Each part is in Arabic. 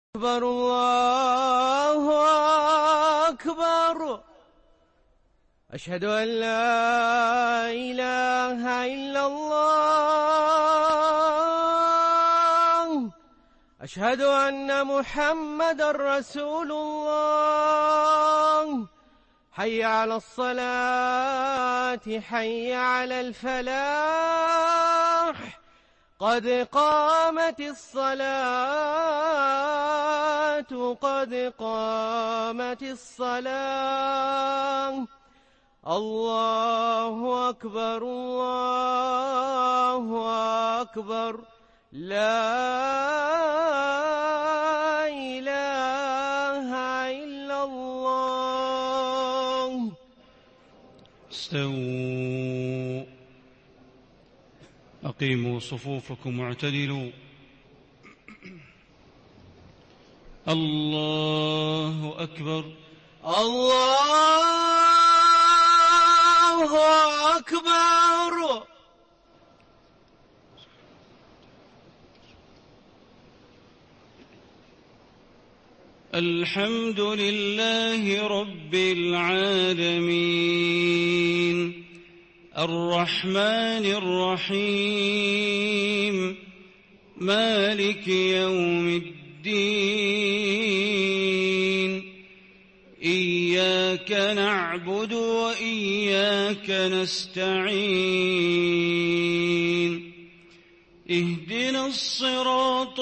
أكبر الله أكبر. أشهد أن لا إله إلا الله. أشهد أن محمد رسول الله. حي على الصلاة، حي على الفلاح، قد قامت الصلاة، قد قامت الصلاة. الله أكبر الله أكبر. لا إله إلا الله. استووا، أقيموا صفوفكم واعتدلوا. الله أكبر الله أكبر. الحمد لله رب العالمين، الرحمن الرحيم، مالك يوم الدين. إياك نعبد وإياك نستعين. اهدنا الصراط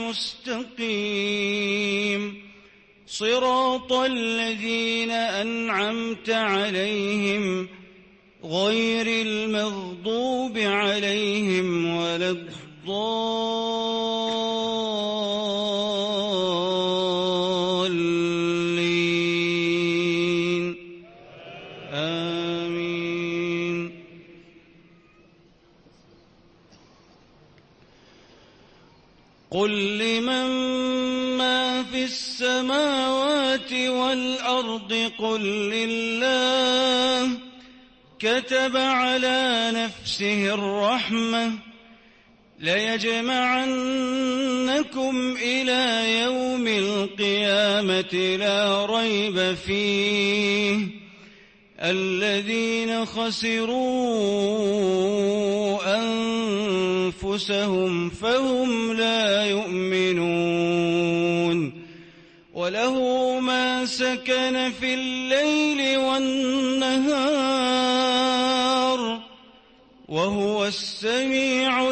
المستقيم، صراط الذين أنعمت عليهم غير المغضوب عليهم ولا الضالين. آمين. قل لمن ما في السماوات والأرض قل لله. كتب على نفسه الرحمة، ليجمعنكم إلى يوم القيامة لا ريب فيه. الذين خسروا أنفسهم فهم لا يؤمنون. وله ما سكن في الليل والنهار، وهو السميع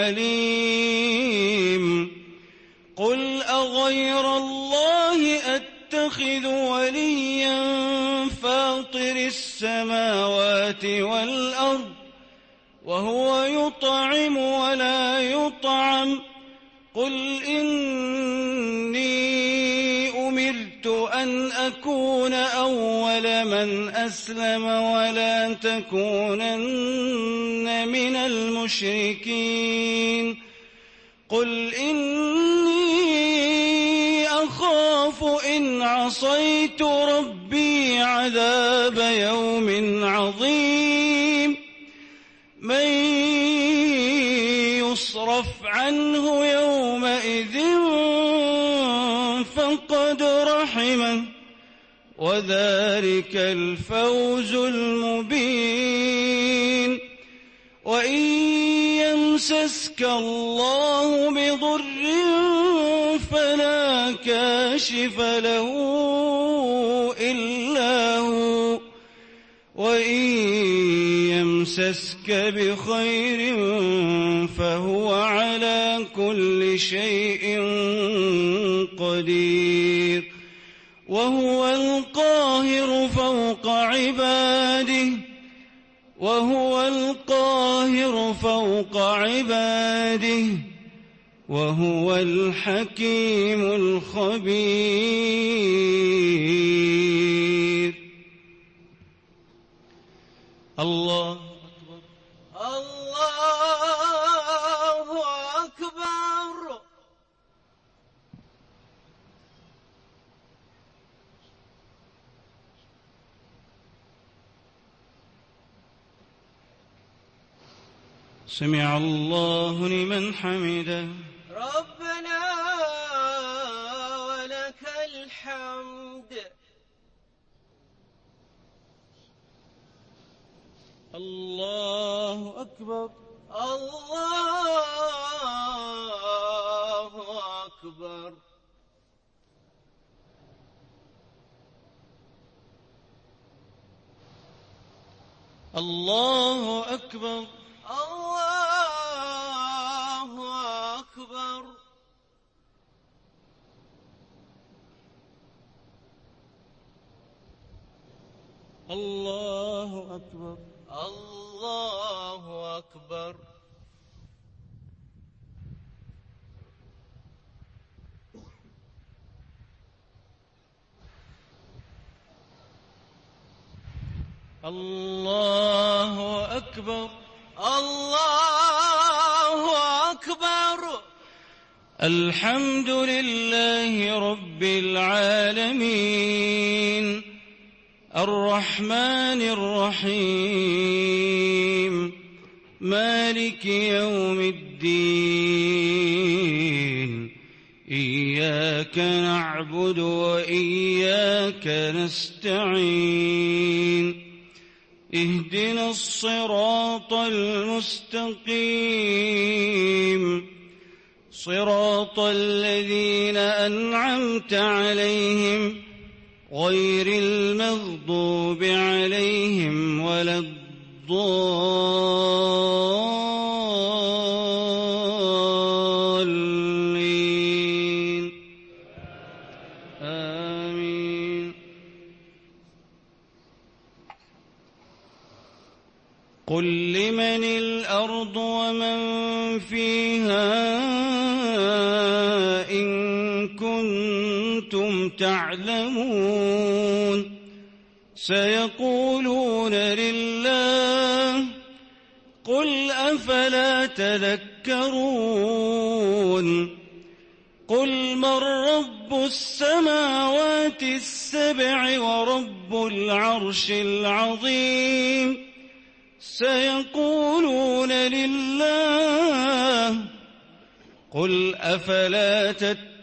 العليم. قل أغير الله أتخذ وليا فاطر السماوات والأرض، وهو يطعم ولا يطعم. قل إني أمرت أن أكون أول من أسلم ولا تكونن من المشركين. قل إني أخاف إن عصيت ربي عذاب يوم عظيم. من يصرف عنه يومئذ فقد رحمه، وذلك الفوز المبين. وإن يمسسك الله بضر فلا كاشف له إلا هو، وإن يمسسك بخير فهو على كل شيء قدير. وهو القاهر فوق عباده، وهو القاهر فوق عباده، وهو الحكيم الخبير. الله أكبر الله أكبر. سمع الله لمن حمده. ربنا أكبر الله أكبر الله أكبر الله أكبر الله أكبر الله أكبر الله أكبر الله أكبر الحمد لله رب العالمين الرحمن الرحيم مالك يوم الدين إياك نعبد وإياك نستعين اهدنا الصراط المستقيم صراط الذين أنعمت عليهم غير المغضوب عليهم ولا الضالين آمين قل لمن الأرض ومن فيها إن كنتم تعلمون سيقولون لله قل أفلا تذكرون قل من رب السماوات السبع ورب العرش العظيم سيقولون لله قل أفلا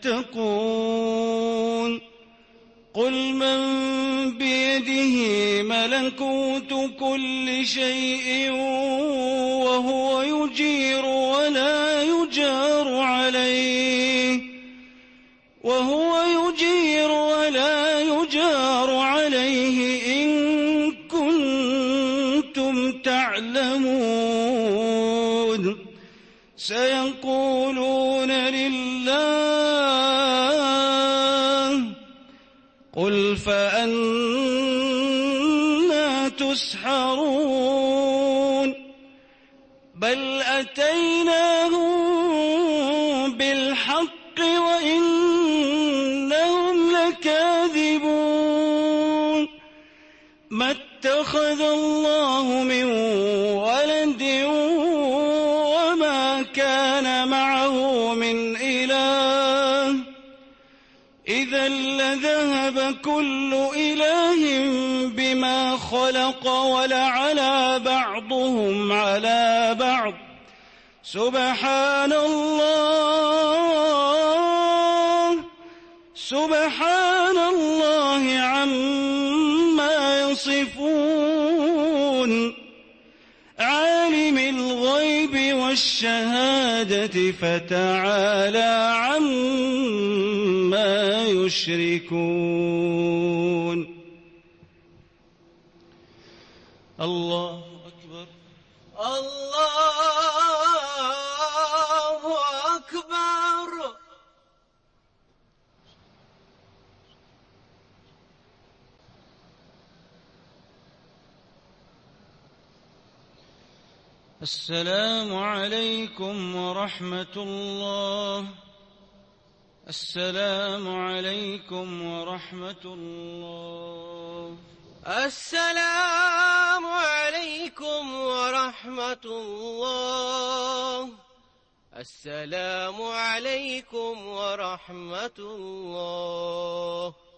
تتقون قل من بيده ملكوت كل شيء وهو يجير ولا يجار عليه إن كنتم تعلمون سيقولون لله قل فأنى تسحرون بل أتيناهم بالحق وإنهم لكاذبون ما اتخذ الله من ولد وما كان معه من إله إذا لذهب كل إله بما خلق ولعلى بعضهم على بعض سبحان الله عما يصفون عالم الغيب والشهادة فتعالى عما يشركون الله أكبر الله أكبر السلام عليكم ورحمة الله السلام عليكم ورحمة الله السلام عليكم ورحمة الله السلام عليكم ورحمة الله